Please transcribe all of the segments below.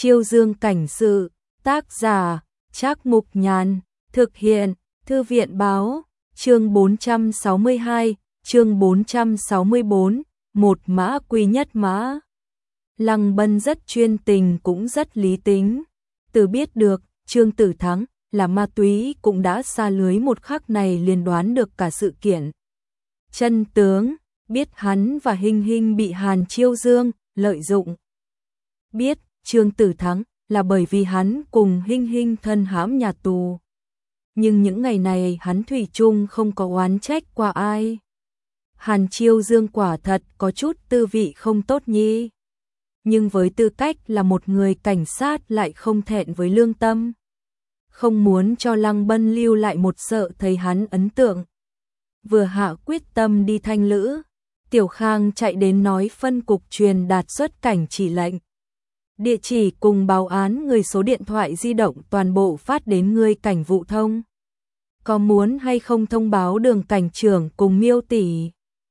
Chiêu Dương cảnh sự, tác giả, Trác Mục Nhàn, thực hiện, Thư viện báo, chương 462, chương 464, một mã quy nhất mã. Lăng Bân rất chuyên tình cũng rất lý tính. Từ biết được, Trương Tử Thắng là ma túy cũng đã xa lưới một khắc này liền đoán được cả sự kiện. Chân tướng, biết hắn và Hinh Hinh bị Hàn Chiêu Dương lợi dụng. Biết Trương Tử Thắng là bởi vì hắn cùng Hinh Hinh thân hãm nhà tù. Nhưng những ngày này hắn thủy chung không có oán trách qua ai. Hàn Chiêu Dương quả thật có chút tư vị không tốt nhi. Nhưng với tư cách là một người cảnh sát lại không thẹn với lương tâm. Không muốn cho Lăng Bân lưu lại một sợ thấy hắn ấn tượng. Vừa hạ quyết tâm đi thanh lữ, Tiểu Khang chạy đến nói phân cục truyền đạt xuất cảnh chỉ lệnh. Địa chỉ cùng báo án người số điện thoại di động toàn bộ phát đến người cảnh vụ thông. Có muốn hay không thông báo Đường cảnh trưởng cùng Miêu tỷ?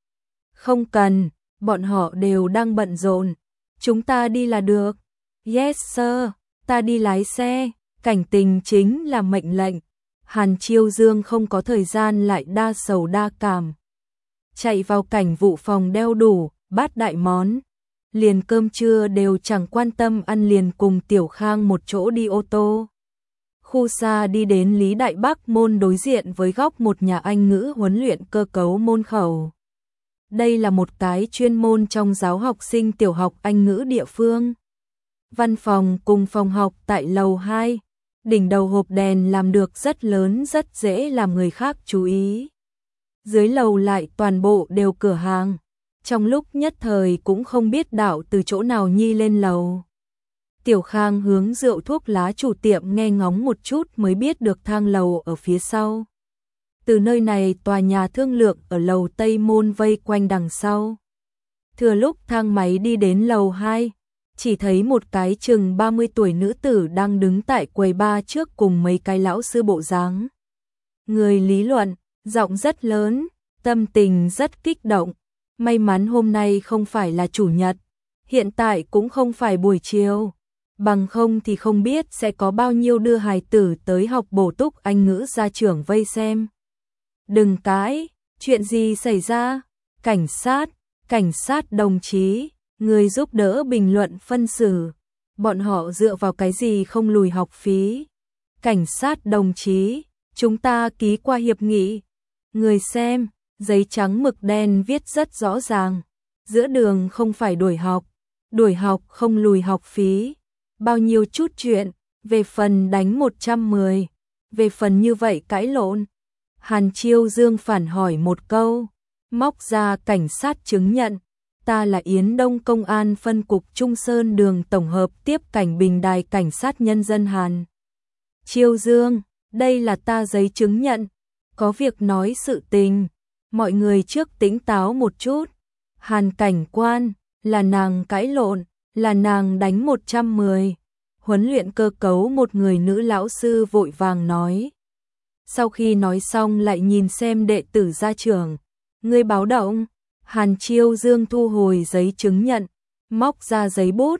Không cần, bọn họ đều đang bận rộn. Chúng ta đi là được. Yes sir, ta đi lái xe. Cảnh tình chính là mệnh lệnh. Hàn Chiêu Dương không có thời gian lại đa sầu đa cảm. Chạy vào cảnh vụ phòng đeo đủ bát đại món. Liền cơm trưa đều chẳng quan tâm ăn, liền cùng Tiểu Khang một chỗ đi ô tô. Khu xa đi đến Lý Đại Bắc môn đối diện với góc một nhà Anh ngữ huấn luyện cơ cấu môn khẩu. Đây là một cái chuyên môn trong giáo học sinh tiểu học Anh ngữ địa phương. Văn phòng cùng phòng học tại lầu 2. Đỉnh đầu hộp đèn làm được rất lớn, rất dễ làm người khác chú ý. Dưới lầu lại toàn bộ đều cửa hàng. Trong lúc nhất thời cũng không biết đạo từ chỗ nào nhi lên lầu. Tiểu Khang hướng rượu thuốc lá chủ tiệm nghe ngóng một chút mới biết được thang lầu ở phía sau. Từ nơi này tòa nhà thương lượng ở lầu Tây Môn vây quanh đằng sau. Thừa lúc thang máy đi đến lầu 2, chỉ thấy một cái chừng 30 tuổi nữ tử đang đứng tại quầy bar trước cùng mấy cái lão sư bộ dáng. Người lý luận, giọng rất lớn, tâm tình rất kích động. May mắn hôm nay không phải là chủ nhật, hiện tại cũng không phải buổi chiều. Bằng không thì không biết sẽ có bao nhiêu đưa hài tử tới học bổ túc Anh ngữ gia trưởng vây xem. Đừng cãi, chuyện gì xảy ra? Cảnh sát đồng chí, người giúp đỡ bình luận phân xử. Bọn họ dựa vào cái gì không lùi học phí? Cảnh sát đồng chí, chúng ta ký qua hiệp nghị. Người xem, giấy trắng mực đen viết rất rõ ràng. Giữa đường không phải đuổi học không lùi học phí. Bao nhiêu chút chuyện, về phần đánh 110, về phần như vậy cãi lộn. Hàn Chiêu Dương phản hỏi một câu, móc ra cảnh sát chứng nhận. Ta là Yến Đông Công an phân cục Trung Sơn đường tổng hợp tiếp cảnh Bình Đài cảnh sát nhân dân Hàn. Chiêu Dương, đây là ta giấy chứng nhận, có việc nói sự tình. Mọi người trước tỉnh táo một chút. Hàn cảnh quan, là nàng cãi lộn, là nàng đánh 110. Huấn luyện cơ cấu một người nữ lão sư vội vàng nói. Sau khi nói xong lại nhìn xem đệ tử gia trưởng. Ngươi báo động. Hàn Chiêu Dương thu hồi giấy chứng nhận, móc ra giấy bút.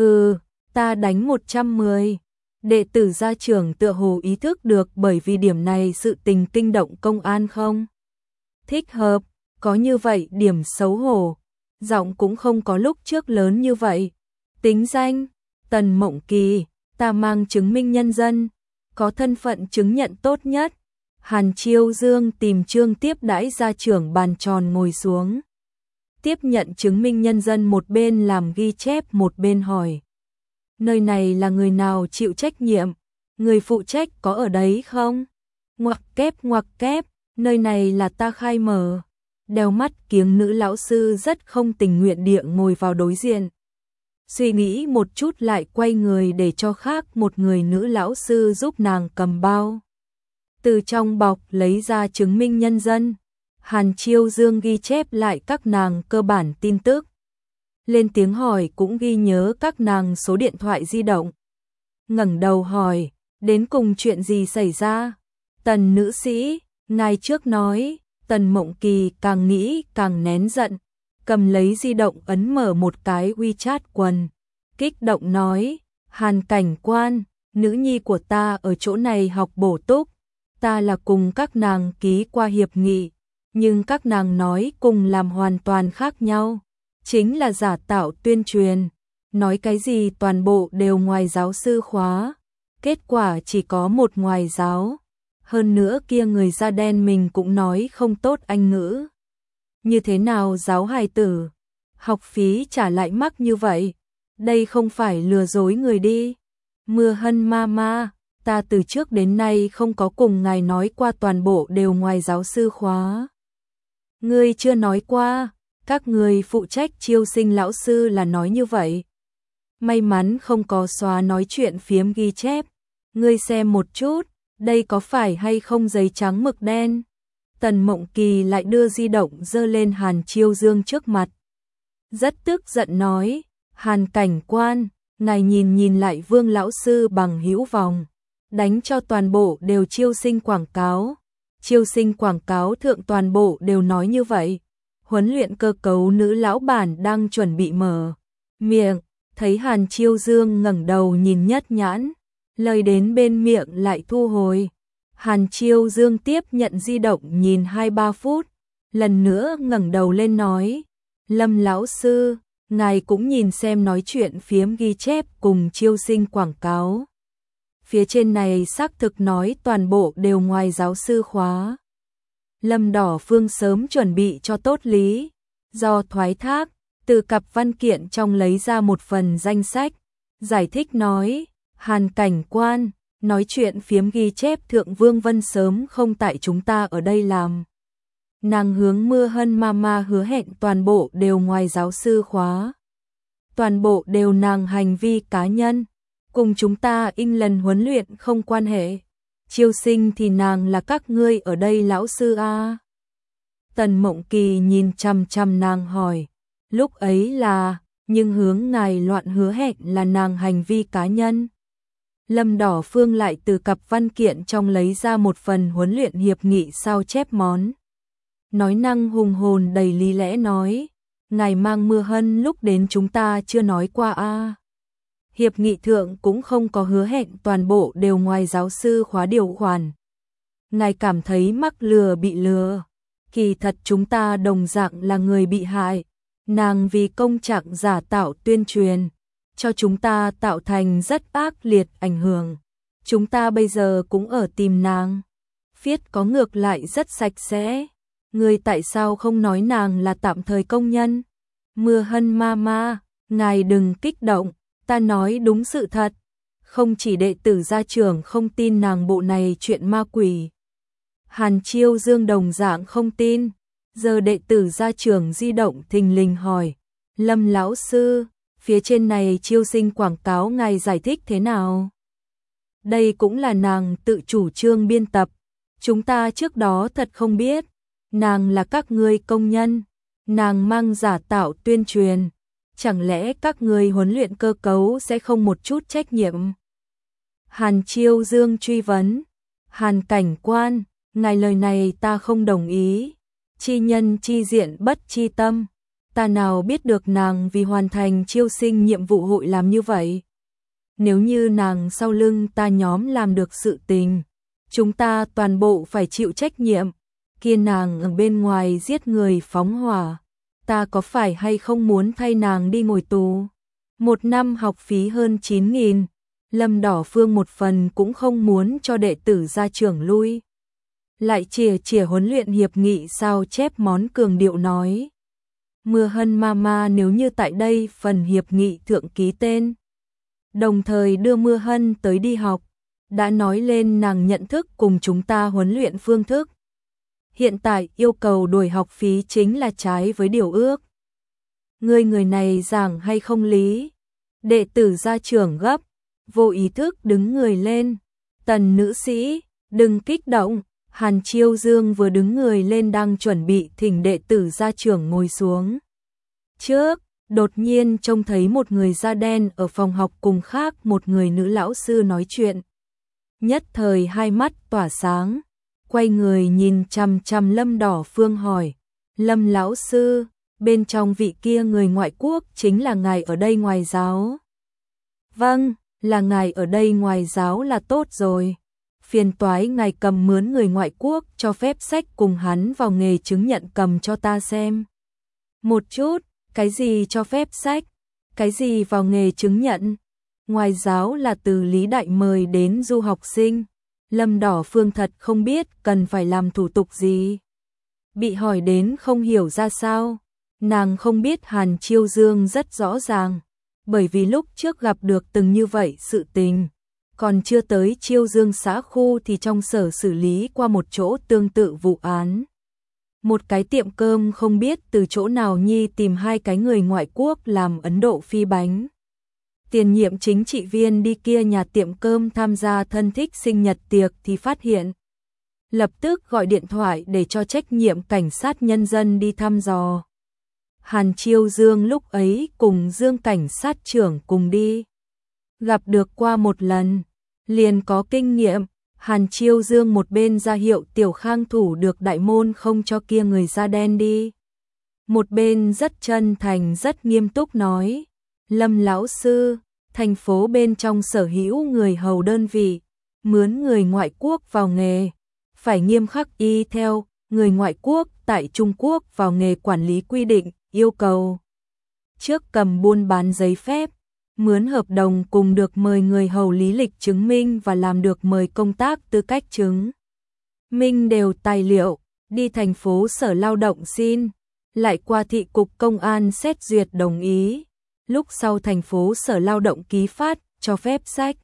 Ta đánh 110. Đệ tử gia trưởng tựa hồ ý thức được bởi vì điểm này sự tình kinh động công an không thích hợp, có như vậy điểm xấu hổ. Giọng cũng không có lúc trước lớn như vậy. Tính danh, Tần Mộng Kỳ, ta mang chứng minh nhân dân, có thân phận chứng nhận tốt nhất. Hàn Chiêu Dương tìm chương tiếp đãi gia trưởng bàn tròn ngồi xuống. Tiếp nhận chứng minh nhân dân, một bên làm ghi chép một bên hỏi. Nơi này là người nào chịu trách nhiệm? Người phụ trách có ở đấy không? Ngoặc kép, nơi này là ta khai mở. Đeo mắt kiếng nữ lão sư rất không tình nguyện địa ngồi vào đối diện. Suy nghĩ một chút lại quay người để cho khác một người nữ lão sư giúp nàng cầm bao. Từ trong bọc lấy ra chứng minh nhân dân. Hàn Chiêu Dương ghi chép lại các nàng cơ bản tin tức. Lên tiếng hỏi cũng ghi nhớ các nàng số điện thoại di động. Ngẩng đầu hỏi, đến cùng chuyện gì xảy ra? Tần nữ sĩ, ngài trước nói. Tần Mộng Kỳ càng nghĩ càng nén giận, cầm lấy di động ấn mở một cái WeChat quần, kích động nói, Hàn cảnh quan, nữ nhi của ta ở chỗ này học bổ túc, ta là cùng các nàng ký qua hiệp nghị, nhưng các nàng nói cùng làm hoàn toàn khác nhau, chính là giả tạo tuyên truyền, nói cái gì toàn bộ đều ngoài giáo sư khóa, kết quả chỉ có một ngoài giáo, hơn nữa kia người da đen mình cũng nói không tốt Anh ngữ. Như thế nào giáo hài tử, học phí trả lại mắc như vậy, đây không phải lừa dối người đi. Mưa Hân mama, ta từ trước đến nay không có cùng ngài nói qua toàn bộ đều ngoài giáo sư khóa. Ngươi chưa nói qua, các người phụ trách chiêu sinh lão sư là nói như vậy. May mắn không có xóa nói chuyện phiếm ghi chép, ngươi xem một chút, đây có phải hay không giấy trắng mực đen. Tần Mộng Kỳ lại đưa di động giơ lên Hàn Chiêu Dương trước mặt. Rất tức giận nói, Hàn cảnh quan, ngài nhìn lại Vương lão sư bằng hữu vòng, đánh cho toàn bộ đều chiêu sinh quảng cáo. Chiêu sinh quảng cáo thượng toàn bộ đều nói như vậy. Huấn luyện cơ cấu nữ lão bản đang chuẩn bị mở miệng, thấy Hàn Chiêu Dương ngẩng đầu nhìn nhất nhãn, lời đến bên miệng lại thu hồi. Hàn Chiêu Dương tiếp nhận di động nhìn 2-3 phút, lần nữa ngẩng đầu lên nói, Lâm lão sư, ngài cũng nhìn xem nói chuyện phiếm ghi chép cùng chiêu sinh quảng cáo. Phía trên này xác thực nói toàn bộ đều ngoài giáo sư khóa. Lâm Đỏ Phương sớm chuẩn bị cho tốt lý, do thoái thác, từ cặp văn kiện trong lấy ra một phần danh sách, giải thích nói, Hàn cảnh quan, nói chuyện phiếm ghi chép thượng Vương Vân sớm không tại chúng ta ở đây làm. Nàng hướng Mưa Hân mama hứa hẹn toàn bộ đều ngoài giáo sư khóa. Toàn bộ đều nàng hành vi cá nhân, cùng chúng ta in lần huấn luyện không quan hệ. Chiêu sinh thì nàng là các ngươi ở đây lão sư a. Tần Mộng Kỳ nhìn chằm chằm nàng hỏi, lúc ấy là, nhưng hướng ngài loạn hứa hẹn là nàng hành vi cá nhân. Lâm Đỏ Phương lại từ cặp văn kiện trong lấy ra một phần huấn luyện hiệp nghị sao chép món. Nói năng hùng hồn đầy lý lẽ nói, ngài mang Mưa Hân lúc đến chúng ta chưa nói qua a. Hiệp nghị thượng cũng không có hứa hẹn toàn bộ đều ngoài giáo sư khóa điều khoản. Ngài cảm thấy mắc lừa bị lừa, kỳ thật chúng ta đồng dạng là người bị hại, nàng vì công trạng giả tạo tuyên truyền, cho chúng ta tạo thành rất ác liệt ảnh hưởng. Chúng ta bây giờ cũng ở tìm nàng. Viết có ngược lại rất sạch sẽ. Người tại sao không nói nàng là tạm thời công nhân? Mưa Hân mama, ngài đừng kích động, ta nói đúng sự thật. Không chỉ đệ tử gia trưởng không tin nàng bộ này chuyện ma quỷ. Hàn Chiêu Dương đồng dạng không tin. Giờ đệ tử gia trưởng di động thình lình hỏi, Lâm lão sư, phía trên này chiêu sinh quảng cáo ngài giải thích thế nào? Đây cũng là nàng tự chủ trương biên tập, chúng ta trước đó thật không biết, nàng là các ngươi công nhân, nàng mang giả tạo tuyên truyền, chẳng lẽ các ngươi huấn luyện cơ cấu sẽ không một chút trách nhiệm? Hàn Chiêu Dương truy vấn, Hàn cảnh quan, ngài lời này ta không đồng ý, chi nhân chi diện bất chi tâm. Ta nào biết được nàng vì hoàn thành chiêu sinh nhiệm vụ hội làm như vậy. Nếu như nàng sau lưng ta nhóm làm được sự tình, chúng ta toàn bộ phải chịu trách nhiệm. Kia nàng ở bên ngoài giết người phóng hỏa, ta có phải hay không muốn thay nàng đi ngồi tù? 1 năm học phí hơn 9.000, Lâm Đỏ Phương một phần cũng không muốn cho đệ tử gia trưởng lui. Lại chìa huấn luyện hiệp nghị sao chép món cường điệu nói. Mưa Hân mama nếu như tại đây phần hiệp nghị thượng ký tên, đồng thời đưa Mưa Hân tới đi học, đã nói lên nàng nhận thức cùng chúng ta huấn luyện phương thức. Hiện tại yêu cầu đổi học phí chính là trái với điều ước. Người này giảng hay không lý? Đệ tử gia trưởng gấp, vô ý thức đứng người lên. Tần nữ sĩ, đừng kích động. Hàn Chiêu Dương vừa đứng người lên đang chuẩn bị thỉnh đệ tử gia trưởng ngồi xuống. Trước, đột nhiên trông thấy một người da đen ở phòng học cùng khác một người nữ lão sư nói chuyện. Nhất thời hai mắt tỏa sáng, quay người nhìn chằm chằm Lâm Đỏ Phương hỏi, Lâm lão sư, bên trong vị kia người ngoại quốc chính là ngài ở đây ngoài giáo? Vâng, là ngài ở đây ngoài giáo là tốt rồi. Phiền toái ngài cầm mướn người ngoại quốc cho phép sách cùng hắn vào nghề chứng nhận cầm cho ta xem. Một chút, cái gì cho phép sách? Cái gì vào nghề chứng nhận? Ngoài giáo là từ Lý Đại mời đến du học sinh. Lâm Đỏ Phương thật không biết cần phải làm thủ tục gì. Bị hỏi đến không hiểu ra sao. Nàng không biết Hàn Chiêu Dương rất rõ ràng. Bởi vì lúc trước gặp được từng như vậy sự tình. Còn chưa tới Chiêu Dương xã khu thì trong sở xử lý qua một chỗ tương tự vụ án. Một cái tiệm cơm không biết từ chỗ nào nhi tìm hai cái người ngoại quốc làm Ấn Độ phi bánh. Tiền nhiệm chính trị viên đi kia nhà tiệm cơm tham gia thân thích sinh nhật tiệc thì phát hiện. Lập tức gọi điện thoại để cho trách nhiệm cảnh sát nhân dân đi thăm dò. Hàn Chiêu Dương lúc ấy cùng Dương cảnh sát trưởng cùng đi. Gặp được qua một lần, liền có kinh nghiệm. Hàn Chiêu Dương một bên ra hiệu Tiểu Khang thủ được đại môn không cho kia người da đen đi. Một bên rất chân thành rất nghiêm túc nói. Lâm lão sư, thành phố bên trong sở hữu người hầu đơn vị, mướn người ngoại quốc vào nghề, phải nghiêm khắc y theo người ngoại quốc tại Trung Quốc vào nghề quản lý quy định, yêu cầu. Trước cầm buôn bán giấy phép, mướn hợp đồng cùng được mời người hầu lý lịch chứng minh và làm được mời công tác tư cách chứng minh đều tài liệu, đi thành phố sở lao động xin, lại qua thị cục công an xét duyệt đồng ý. Lúc sau thành phố sở lao động ký phát, cho phép sách.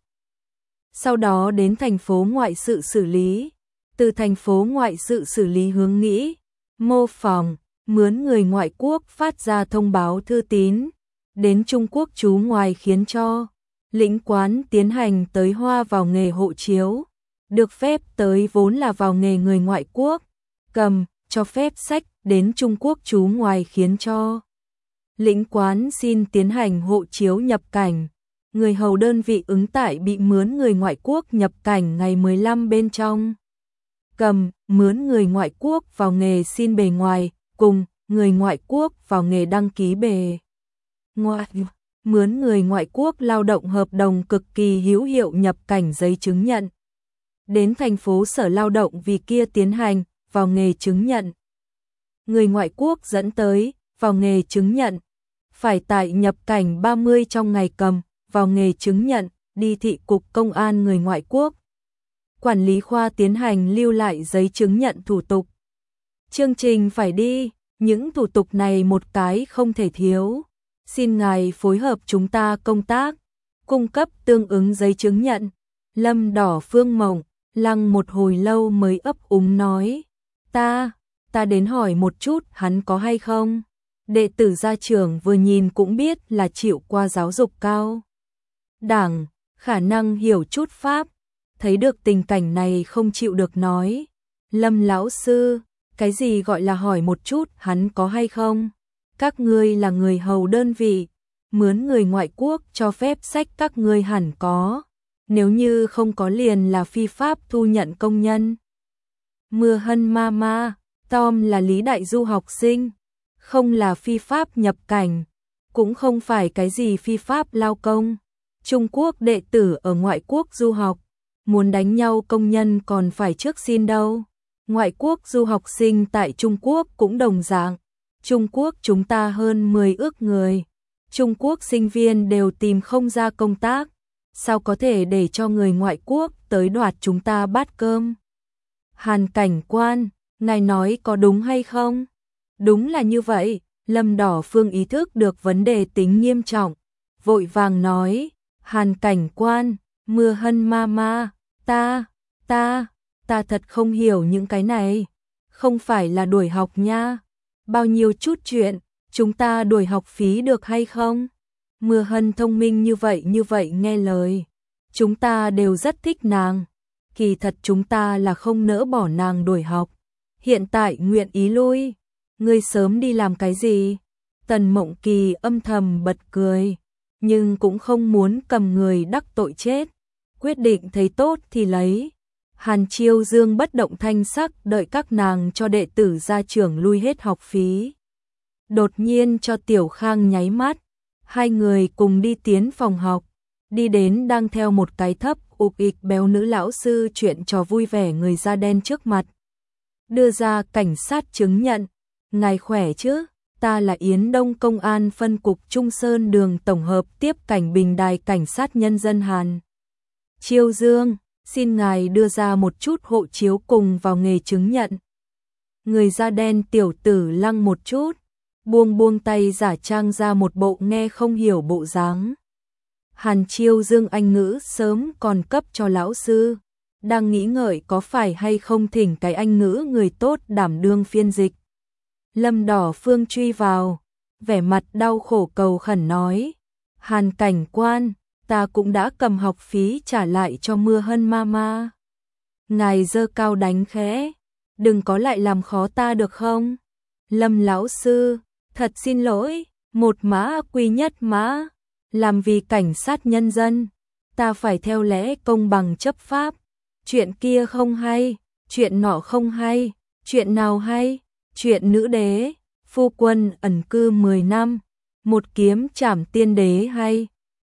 Sau đó đến thành phố ngoại sự xử lý. Từ thành phố ngoại sự xử lý hướng nghĩ, mô phỏng, mướn người ngoại quốc phát ra thông báo thư tín. Đến Trung Quốc trú ngoài khiến cho lĩnh quán tiến hành tới hoa vào nghề hộ chiếu. Được phép tới vốn là vào nghề người ngoại quốc. Cầm, cho phép sách đến Trung Quốc trú ngoài khiến cho lĩnh quán xin tiến hành hộ chiếu nhập cảnh. Người hầu đơn vị ứng tải bị mướn người ngoại quốc nhập cảnh ngày 15 bên trong. Cầm, mướn người ngoại quốc vào nghề xin bề ngoài, cùng, người ngoại quốc vào nghề đăng ký bề ngoài. Mướn người ngoại quốc lao động hợp đồng cực kỳ hữu hiệu nhập cảnh giấy chứng nhận. Đến thành phố sở lao động vì kia tiến hành, vào nghề chứng nhận. Người ngoại quốc dẫn tới, vào nghề chứng nhận. Phải tại nhập cảnh 30 trong ngày cầm, vào nghề chứng nhận, đi thị cục công an người ngoại quốc. Quản lý khoa tiến hành lưu lại giấy chứng nhận thủ tục. Chương trình phải đi, những thủ tục này một cái không thể thiếu. Xin ngài phối hợp chúng ta công tác, cung cấp tương ứng giấy chứng nhận. Lâm Đỏ Phương mộng, lăng một hồi lâu mới ấp úng nói. Ta đến hỏi một chút hắn có hay không? Đệ tử gia trưởng vừa nhìn cũng biết là chịu qua giáo dục cao đẳng, khả năng hiểu chút pháp, thấy được tình cảnh này không chịu được nói. Lâm lão sư, cái gì gọi là hỏi một chút hắn có hay không? Các ngươi là người hầu đơn vị, mướn người ngoại quốc cho phép sách các ngươi hẳn có, nếu như không có liền là phi pháp thu nhận công nhân. Mưa Hân Mama, Tom là Lý Đại du học sinh, không là phi pháp nhập cảnh, cũng không phải cái gì phi pháp lao công. Trung Quốc đệ tử ở ngoại quốc du học, muốn đánh nhau công nhân còn phải trước xin đâu. Ngoại quốc du học sinh tại Trung Quốc cũng đồng dạng. Trung Quốc chúng ta hơn 10 ước người. Trung Quốc sinh viên đều tìm không ra công tác. Sao có thể để cho người ngoại quốc tới đoạt chúng ta bát cơm? Hàn cảnh quan, ngài nói có đúng hay không? Đúng là như vậy. Lâm Đỏ Phương ý thức được vấn đề tính nghiêm trọng. Vội vàng nói, Hàn cảnh quan, Mưa Hân Mama, ta thật không hiểu những cái này. Không phải là đuổi học nha. Bao nhiêu chút chuyện, chúng ta đuổi học phí được hay không? Mưa Hân thông minh như vậy nghe lời. Chúng ta đều rất thích nàng. Kỳ thật chúng ta là không nỡ bỏ nàng đuổi học. Hiện tại nguyện ý lui. Ngươi sớm đi làm cái gì? Tần Mộng Kỳ âm thầm bật cười. Nhưng cũng không muốn cầm người đắc tội chết. Quyết định thấy tốt thì lấy. Hàn Chiêu Dương bất động thanh sắc đợi các nàng cho đệ tử gia trưởng lui hết học phí. Đột nhiên cho Tiểu Khang nháy mắt. Hai người cùng đi tiến phòng học. đi đến đang theo một cái thấp ục ịch béo nữ lão sư chuyện trò vui vẻ người da đen trước mặt. Đưa ra cảnh sát chứng nhận, ngài khỏe chứ, ta là Yến Đông Công an phân cục Trung Sơn đường tổng hợp tiếp cảnh Bình Đài cảnh sát nhân dân Hàn Chiêu Dương, xin ngài đưa ra một chút hộ chiếu cùng vào nghề chứng nhận. Người da đen tiểu tử lăng một chút, buông tay giả trang ra một bộ nghe không hiểu bộ dáng. Hàn Chiêu Dương anh ngữ sớm còn cấp cho lão sư, đang nghĩ ngợi có phải hay không thỉnh cái anh ngữ người tốt đảm đương phiên dịch. Lâm Đỏ Phương truy vào, vẻ mặt đau khổ cầu khẩn nói, Hàn cảnh quan, ta cũng đã cầm học phí trả lại cho Mưa Hân Mama. Ngài giơ cao đánh khẽ, đừng có lại làm khó ta được không? Lâm lão sư, thật xin lỗi, một mã quy nhất mã, làm vì cảnh sát nhân dân, ta phải theo lẽ công bằng chấp pháp. Chuyện kia không hay, chuyện nọ không hay, chuyện nào hay? Chuyện nữ đế, phu quân ẩn cư 10 năm, một kiếm trảm tiên đế hay?